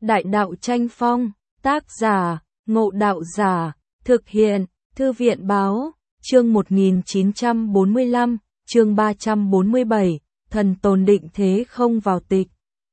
Đại đạo tranh phong, tác giả, Ngộ Đạo Giả, thực hiện, Thư viện báo, chương 1945, chương 347, thần tồn định thế không vào tịch.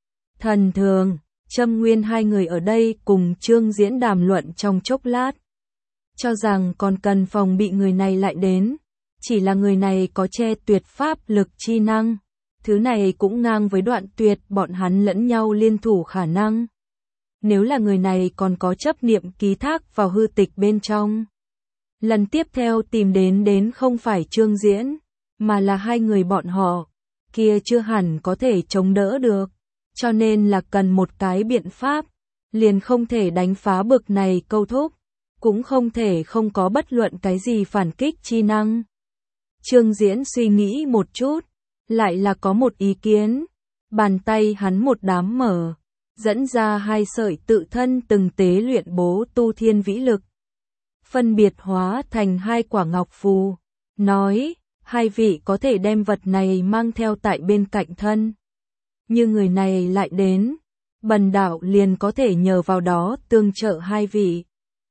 Thần Thường, Trâm Nguyên hai người ở đây cùng Trương Diễn đàm luận trong chốc lát. Cho rằng còn cần phòng bị người này lại đến, chỉ là người này có che tuyệt pháp lực chi năng. Thứ này cũng ngang với đoạn tuyệt bọn hắn lẫn nhau liên thủ khả năng. Nếu là người này còn có chấp niệm ký thác vào hư tịch bên trong. Lần tiếp theo tìm đến không phải Trương Diễn, mà là hai người bọn họ, kia chưa hẳn có thể chống đỡ được. Cho nên là cần một cái biện pháp, liền không thể đánh phá bực này câu thúc, cũng không thể không có bất luận cái gì phản kích chi năng. Trương Diễn suy nghĩ một chút, lại là có một ý kiến. Bàn tay hắn một đám mở, dẫn ra hai sợi tự thân từng tế luyện bố tu thiên vĩ lực. Phân biệt hóa thành hai quả ngọc phù, nói, hai vị có thể đem vật này mang theo tại bên cạnh thân. Như người này lại đến, bần đạo liền có thể nhờ vào đó tương trợ hai vị.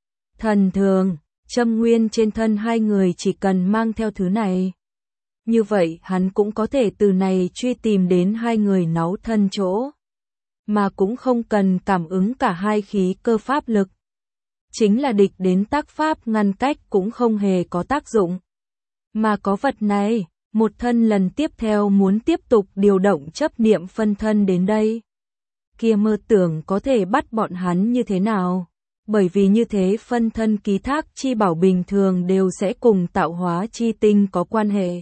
Thần Thường, Trâm Nguyên trên thân hai người chỉ cần mang theo thứ này. Như vậy hắn cũng có thể từ này truy tìm đến hai người náu thân chỗ. Mà cũng không cần cảm ứng cả hai khí cơ pháp lực. Chính là địch đến tác pháp ngăn cách cũng không hề có tác dụng. Mà có vật này, một thân lần tiếp theo muốn tiếp tục điều động chấp niệm phân thân đến đây. Kia mơ tưởng có thể bắt bọn hắn như thế nào? Bởi vì như thế phân thân ký thác chi bảo bình thường đều sẽ cùng tạo hóa chi tinh có quan hệ.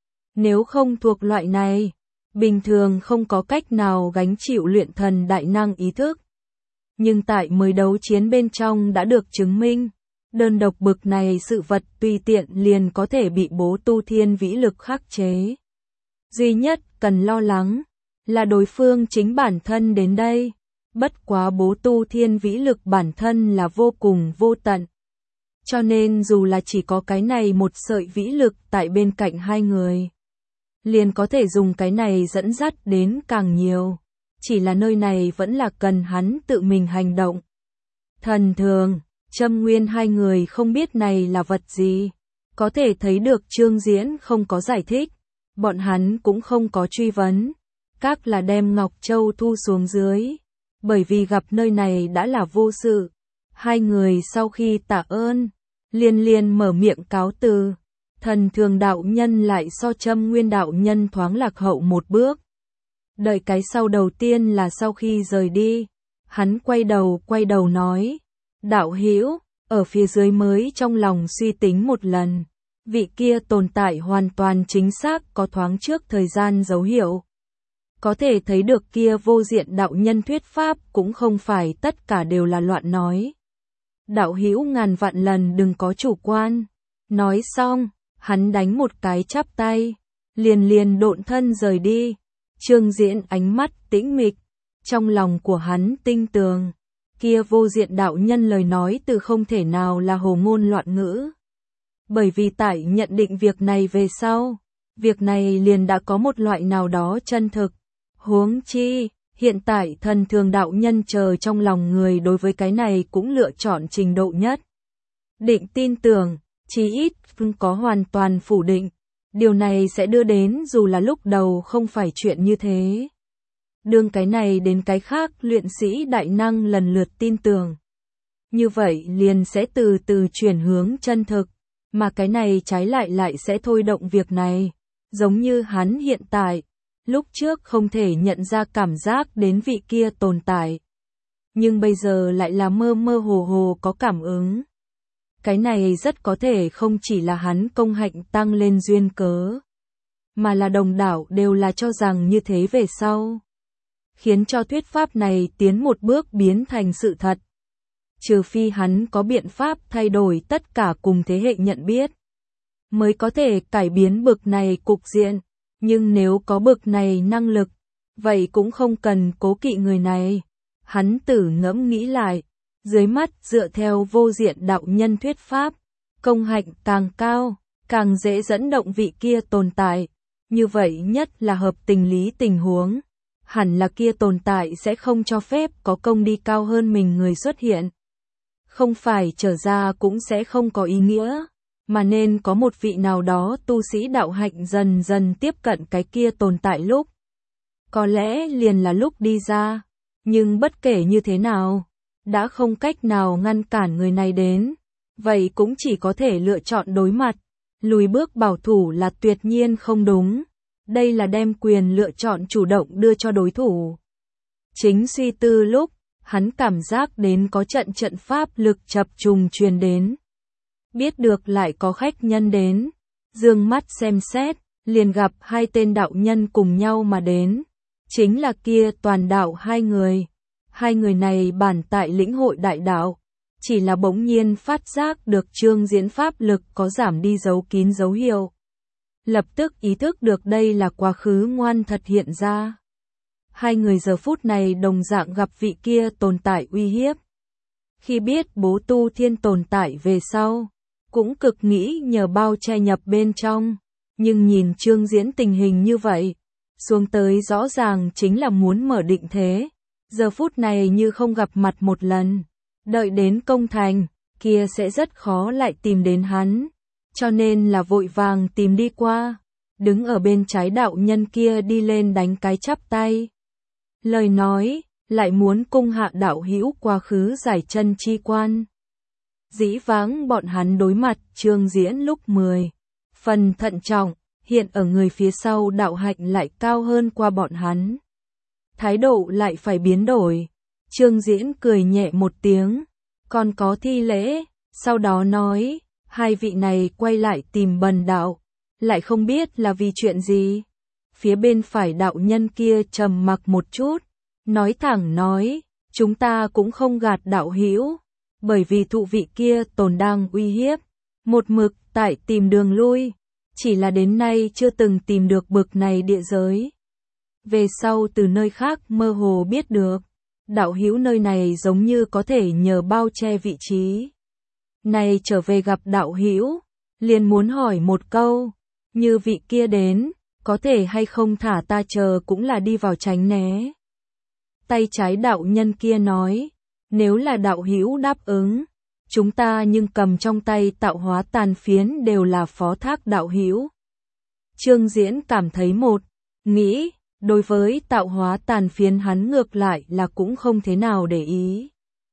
Nếu không thuộc loại này, bình thường không có cách nào gánh chịu luyện thần đại năng ý thức. Nhưng tại mới đấu chiến bên trong đã được chứng minh, đơn độc bực này sự vật tùy tiện liền có thể bị bố tu thiên vĩ lực khắc chế. Duy nhất cần lo lắng là đối phương chính bản thân đến đây, bất quá bố tu thiên vĩ lực bản thân là vô cùng vô tận. Cho nên dù là chỉ có cái này một sợi vĩ lực tại bên cạnh hai người, liền có thể dùng cái này dẫn dắt đến càng nhiều. Chỉ là nơi này vẫn là cần hắn tự mình hành động. Thần Thường, Trâm Nguyên hai người không biết này là vật gì. Có thể thấy được Trương Diễn không có giải thích. Bọn hắn cũng không có truy vấn. Các là đem Ngọc Châu thu xuống dưới. Bởi vì gặp nơi này đã là vô sự. Hai người sau khi tạ ơn, liền mở miệng cáo từ. Thần Thường đạo nhân lại so Trâm Nguyên đạo nhân thoáng lạc hậu một bước. Đợi cái sau đầu tiên là sau khi rời đi, hắn quay đầu nói, đạo hữu, ở phía dưới mới trong lòng suy tính một lần, vị kia tồn tại hoàn toàn chính xác có thoáng trước thời gian dấu hiệu. Có thể thấy được kia vô diện đạo nhân thuyết pháp cũng không phải tất cả đều là loạn nói. Đạo hữu ngàn vạn lần đừng có chủ quan. Nói xong, hắn đánh một cái chắp tay, liền độn thân rời đi. Trương Diễn ánh mắt tĩnh mịch, trong lòng của hắn tinh tường, kia vô diện đạo nhân lời nói từ không thể nào là hồ ngôn loạn ngữ. Bởi vì tại nhận định việc này về sau, việc này liền đã có một loại nào đó chân thực. Huống chi, hiện tại Thần Thường đạo nhân chờ trong lòng người đối với cái này cũng lựa chọn trình độ nhất. Định tin tưởng, chí ít có hoàn toàn phủ định. Điều này sẽ đưa đến dù là lúc đầu không phải chuyện như thế. Đương cái này đến cái khác luyện sĩ đại năng lần lượt tin tưởng. Như vậy liền sẽ từ từ chuyển hướng chân thực, mà cái này trái lại sẽ thôi động việc này. Giống như hắn hiện tại, lúc trước không thể nhận ra cảm giác đến vị kia tồn tại. Nhưng bây giờ lại là mơ mơ hồ có cảm ứng. Cái này rất có thể không chỉ là hắn công hạnh tăng lên duyên cớ, mà là đồng đảo đều là cho rằng như thế về sau. Khiến cho thuyết pháp này tiến một bước biến thành sự thật. Trừ phi hắn có biện pháp thay đổi tất cả cùng thế hệ nhận biết, mới có thể cải biến bực này cục diện. Nhưng nếu có bực này năng lực, vậy cũng không cần cố kỵ người này. Hắn tử ngẫm nghĩ lại. Dưới mắt dựa theo vô diện đạo nhân thuyết pháp, công hạnh càng cao, càng dễ dẫn động vị kia tồn tại. Như vậy nhất là hợp tình lý tình huống. hẳn là kia tồn tại sẽ không cho phép có công đi cao hơn mình người xuất hiện. Không phải trở ra cũng sẽ không có ý nghĩa, mà nên có một vị nào đó tu sĩ đạo hạnh dần dần tiếp cận cái kia tồn tại lúc. Có lẽ liền là lúc đi ra, nhưng bất kể như thế nào, đã không cách nào ngăn cản người này đến, vậy cũng chỉ có thể lựa chọn đối mặt, lùi bước bảo thủ là tuyệt nhiên không đúng. Đây là đem quyền lựa chọn chủ động đưa cho đối thủ. Chính suy tư lúc, hắn cảm giác đến có trận pháp lực chập trùng truyền đến. Biết được lại có khách nhân đến, dương mắt xem xét, liền gặp hai tên đạo nhân cùng nhau mà đến. Chính là kia toàn đạo hai người. Hai người này bản tại lĩnh hội đại đạo, chỉ là bỗng nhiên phát giác được Trương Diễn pháp lực có giảm đi giấu kín dấu hiệu. Lập tức ý thức được đây là quá khứ ngoan thật hiện ra. Hai người giờ phút này đồng dạng gặp vị kia tồn tại uy hiếp. Khi biết Bố Tu Thiên tồn tại về sau, cũng cực nghĩ nhờ bao che nhập bên trong, nhưng nhìn Trương Diễn tình hình như vậy, xuống tới rõ ràng chính là muốn mở định thế. Giờ phút này như không gặp mặt một lần, đợi đến công thành, kia sẽ rất khó lại tìm đến hắn. Cho nên là vội vàng tìm đi qua, đứng ở bên trái đạo nhân kia đi lên đánh cái chắp tay. Lời nói, lại muốn cung hạ đạo hữu quá khứ giải chân chi quan. Dĩ vãng bọn hắn đối mặt Trương Diễn lúc 10 phần thận trọng, hiện ở người phía sau đạo hạnh lại cao hơn qua bọn hắn. Thái độ lại phải biến đổi. Trương Diễn cười nhẹ một tiếng, còn có thi lễ, sau đó nói, hai vị này quay lại tìm Bần đạo, lại không biết là vì chuyện gì. Phía bên phải đạo nhân kia trầm mặc một chút, nói thẳng nói, chúng ta cũng không gạt đạo hữu, bởi vì thụ vị kia tồn đang uy hiếp, một mực tại tìm đường lui, chỉ là đến nay chưa từng tìm được bực này địa giới. Về sau từ nơi khác mơ hồ biết được, đạo hữu nơi này giống như có thể nhờ bao che vị trí. Này trở về gặp đạo hữu, liền muốn hỏi một câu, như vị kia đến, có thể hay không thả ta chờ cũng là đi vào tránh né. Tay trái đạo nhân kia nói, nếu là đạo hữu đáp ứng, chúng ta nhưng cầm trong tay tạo hóa tàn phiến đều là phó thác đạo hữu. Trương Diễn cảm thấy nghĩ, đối với tạo hóa tàn phiến hắn ngược lại là cũng không thế nào để ý.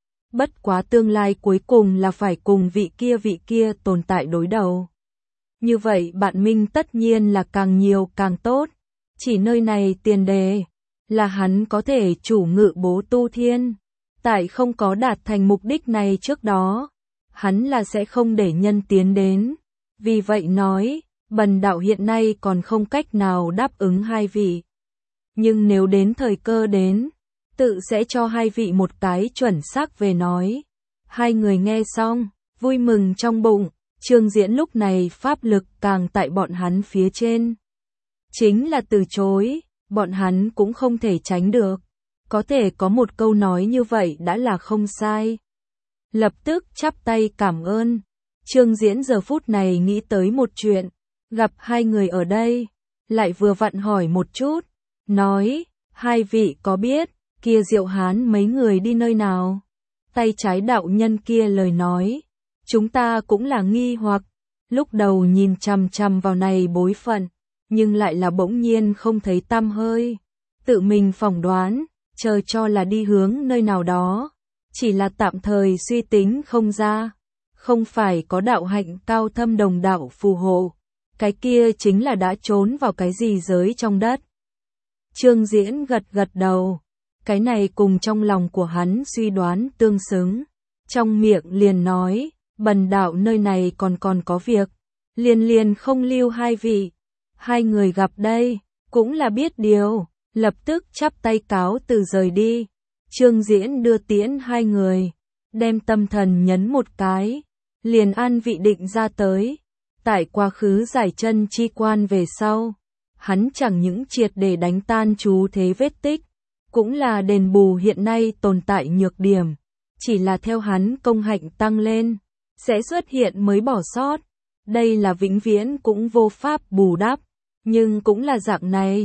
Bất quá tương lai cuối cùng là phải cùng vị kia tồn tại đối đầu. Như vậy bạn minh tất nhiên là càng nhiều càng tốt. Chỉ nơi này tiền đề là hắn có thể chủ ngự Bố Tu Thiên. Tại không có đạt thành mục đích này trước đó, hắn là sẽ không để nhân tiến đến. Vì vậy nói, Bần đạo hiện nay còn không cách nào đáp ứng hai vị. Nhưng nếu đến thời cơ đến, tự sẽ cho hai vị một cái chuẩn xác về nói. Hai người nghe xong, vui mừng trong bụng. Trương Diễn lúc này pháp lực càng tại bọn hắn phía trên. Chính là từ chối, bọn hắn cũng không thể tránh được. Có thể có một câu nói như vậy đã là không sai. Lập tức chắp tay cảm ơn. Trương Diễn giờ phút này nghĩ tới một chuyện, gặp hai người ở đây, lại vừa vặn hỏi một chút, nói, hai vị có biết, kia Diệu Hán mấy người đi nơi nào? Tay trái đạo nhân kia lời nói, chúng ta cũng là nghi hoặc, lúc đầu nhìn chằm chằm vào này bối phận, nhưng lại là bỗng nhiên không thấy tăm hơi. Tự mình phỏng đoán, chờ cho là đi hướng nơi nào đó, chỉ là tạm thời suy tính không ra, không phải có đạo hạnh cao thâm đồng đạo phù hộ, cái kia chính là đã trốn vào cái gì giới trong đất. Trương Diễn gật đầu, cái này cùng trong lòng của hắn suy đoán tương xứng, trong miệng liền nói, Bần đạo nơi này còn có việc, liền không lưu hai vị. Hai người gặp đây, cũng là biết điều, lập tức chắp tay cáo từ rời đi. Trương Diễn đưa tiễn hai người, đem tâm thần nhấn một cái, liền an vị định ra tới. Tại quá khứ giải chân chi quan về sau, hắn chẳng những triệt để đánh tan chú thế vết tích, cũng là đền bù hiện nay tồn tại nhược điểm, chỉ là theo hắn công hạnh tăng lên, sẽ xuất hiện mới bỏ sót. Đây là vĩnh viễn cũng vô pháp bù đắp, nhưng cũng là dạng này,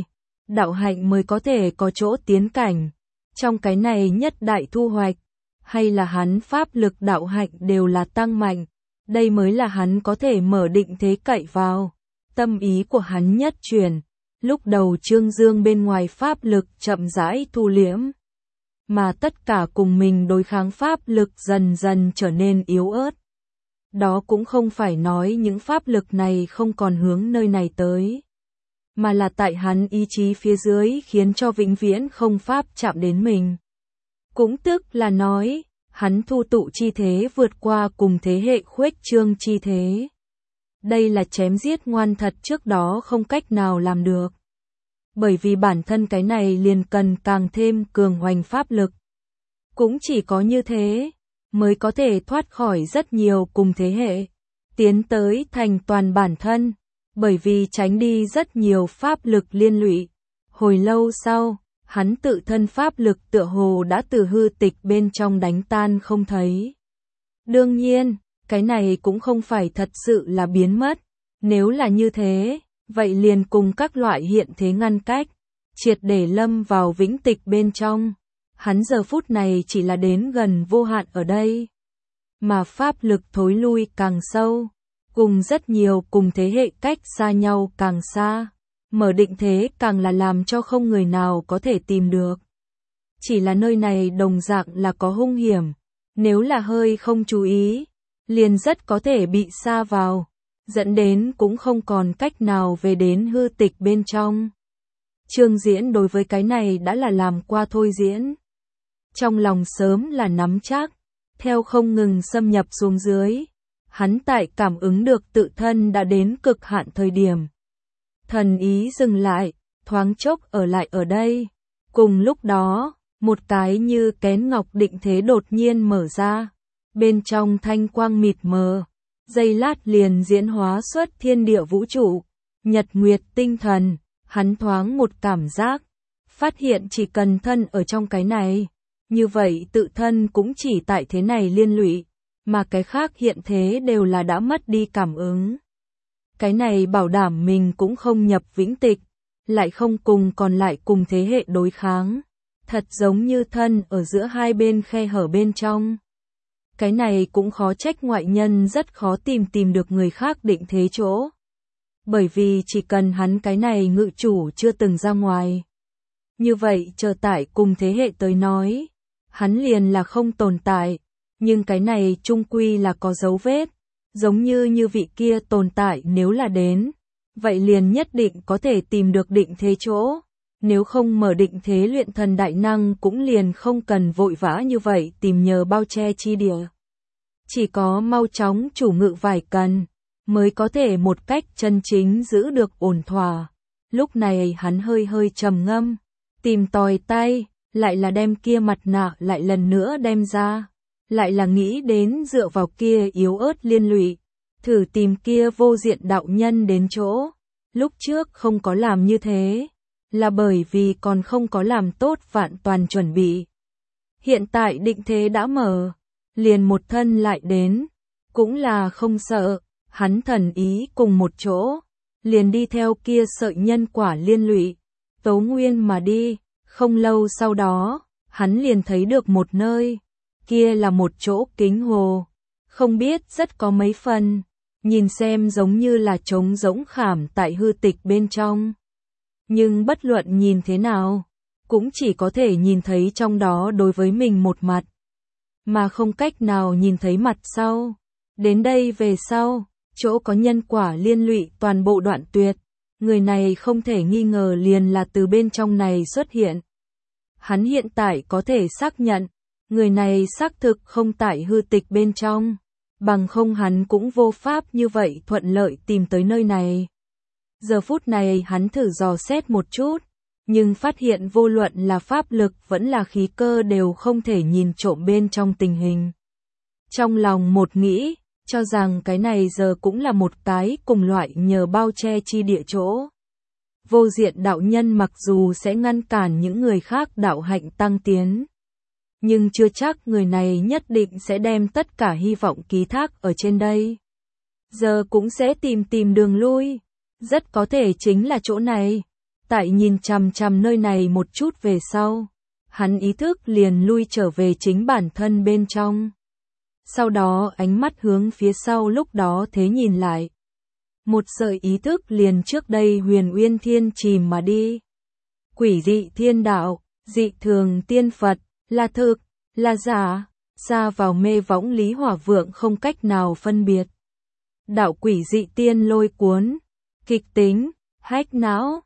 đạo hạnh mới có thể có chỗ tiến cảnh. Trong cái này nhất đại thu hoạch, hay là hắn pháp lực đạo hạnh đều là tăng mạnh, đây mới là hắn có thể mở định thế cậy vào. Tâm ý của hắn nhất chuyển, lúc đầu Trương Dương bên ngoài pháp lực chậm rãi thu liễm, mà tất cả cùng mình đối kháng pháp lực dần dần trở nên yếu ớt. Đó cũng không phải nói những pháp lực này không còn hướng nơi này tới, mà là tại hắn ý chí phía dưới khiến cho vĩnh viễn không pháp chạm đến mình. Cũng tức là nói, hắn thu tụ chi thế vượt qua cùng thế hệ khuếch trương chi thế. Đây là chém giết ngoan thật trước đó không cách nào làm được. Bởi vì bản thân cái này liền cần càng thêm cường hoành pháp lực. Cũng chỉ có như thế, mới có thể thoát khỏi rất nhiều cùng thế hệ, tiến tới thành toàn bản thân, bởi vì tránh đi rất nhiều pháp lực liên lụy. Hồi lâu sau, hắn tự thân pháp lực tựa hồ đã từ hư tịch bên trong đánh tan không thấy. Đương nhiên, cái này cũng không phải thật sự là biến mất, nếu là như thế, vậy liền cùng các loại hiện thế ngăn cách, triệt để lâm vào vĩnh tịch bên trong. Hắn giờ phút này chỉ là đến gần vô hạn ở đây, mà pháp lực thối lui càng sâu, cùng rất nhiều cùng thế hệ cách xa nhau càng xa, mở định thế càng là làm cho không người nào có thể tìm được. Chỉ là nơi này đồng dạng là có hung hiểm, nếu là hơi không chú ý, liền rất có thể bị sa vào, dẫn đến cũng không còn cách nào về đến hư tịch bên trong. Trương Diễn đối với cái này đã là làm qua thôi diễn. Trong lòng sớm là nắm chắc, theo không ngừng xâm nhập xuống dưới, hắn tại cảm ứng được tự thân đã đến cực hạn thời điểm. Thần ý dừng lại, thoáng chốc ở lại ở đây. Cùng lúc đó, một cái như kén ngọc định thế đột nhiên mở ra, bên trong thanh quang mịt mờ, giây lát liền diễn hóa xuất thiên địa vũ trụ, nhật nguyệt tinh thần, hắn thoáng một cảm giác, phát hiện chỉ cần thân ở trong cái này, như vậy tự thân cũng chỉ tại thế này liên lụy, mà cái khác hiện thế đều là đã mất đi cảm ứng. Cái này bảo đảm mình cũng không nhập vĩnh tịch, lại không cùng còn lại cùng thế hệ đối kháng, thật giống như thân ở giữa hai bên khe hở bên trong. Cái này cũng khó trách ngoại nhân rất khó tìm được người khác định thế chỗ. Bởi vì chỉ cần hắn cái này ngự chủ chưa từng ra ngoài. Như vậy chờ tại cùng thế hệ tới nói, hắn liền là không tồn tại, nhưng cái này chung quy là có dấu vết, giống như vị kia tồn tại nếu là đến, vậy liền nhất định có thể tìm được định thế chỗ, nếu không mở định thế luyện thần đại năng cũng liền không cần vội vã như vậy tìm nhờ bao che chi địa. Chỉ có mau chóng chủ ngự vài cần, mới có thể một cách chân chính giữ được ổn thỏa. Lúc này hắn hơi trầm ngâm, tìm tòi tay, lại là đem kia mặt nạ lại lần nữa đem ra, lại là nghĩ đến dựa vào kia yếu ớt liên lụy, thử tìm kia vô diện đạo nhân đến chỗ. Lúc trước không có làm như thế, là bởi vì còn không có làm tốt vạn toàn chuẩn bị. Hiện tại định thế đã mở, liền một thân lại đến, cũng là không sợ, hắn thần ý cùng một chỗ, liền đi theo kia sợi nhân quả liên lụy, tấu nguyên mà đi. Không lâu sau đó, hắn liền thấy được một nơi, kia là một chỗ kính hồ, không biết rất có mấy phần, nhìn xem giống như là trống rỗng khảm tại hư tịch bên trong. Nhưng bất luận nhìn thế nào, cũng chỉ có thể nhìn thấy trong đó đối với mình một mặt, mà không cách nào nhìn thấy mặt sau. Đến đây về sau, chỗ có nhân quả liên lụy toàn bộ đoạn tuyệt, người này không thể nghi ngờ liền là từ bên trong này xuất hiện. Hắn hiện tại có thể xác nhận, người này xác thực không tại hư tịch bên trong, bằng không hắn cũng vô pháp như vậy thuận lợi tìm tới nơi này. Giờ phút này hắn thử dò xét một chút, nhưng phát hiện vô luận là pháp lực vẫn là khí cơ đều không thể nhìn trộm bên trong tình hình. Trong lòng một nghĩ, cho rằng cái này giờ cũng là một cái cùng loại nhờ bao che chi địa chỗ. Vô diện đạo nhân mặc dù sẽ ngăn cản những người khác đạo hạnh tăng tiến, nhưng chưa chắc người này nhất định sẽ đem tất cả hy vọng ký thác ở trên đây. Giờ cũng sẽ tìm đường lui, rất có thể chính là chỗ này. tại nhìn chằm chằm nơi này một chút về sau, hắn ý thức liền lui trở về chính bản thân bên trong. Sau đó ánh mắt hướng phía sau lúc đó thế nhìn lại. Một sợi ý thức liền trước đây Huyền Uyên Thiên chìm mà đi. Quỷ dị thiên đạo, dị thường tiên Phật, là thực, là giả, xa vào mê võng Lý Hỏa Vượng không cách nào phân biệt. Đạo quỷ dị tiên lôi cuốn, kịch tính, hách não,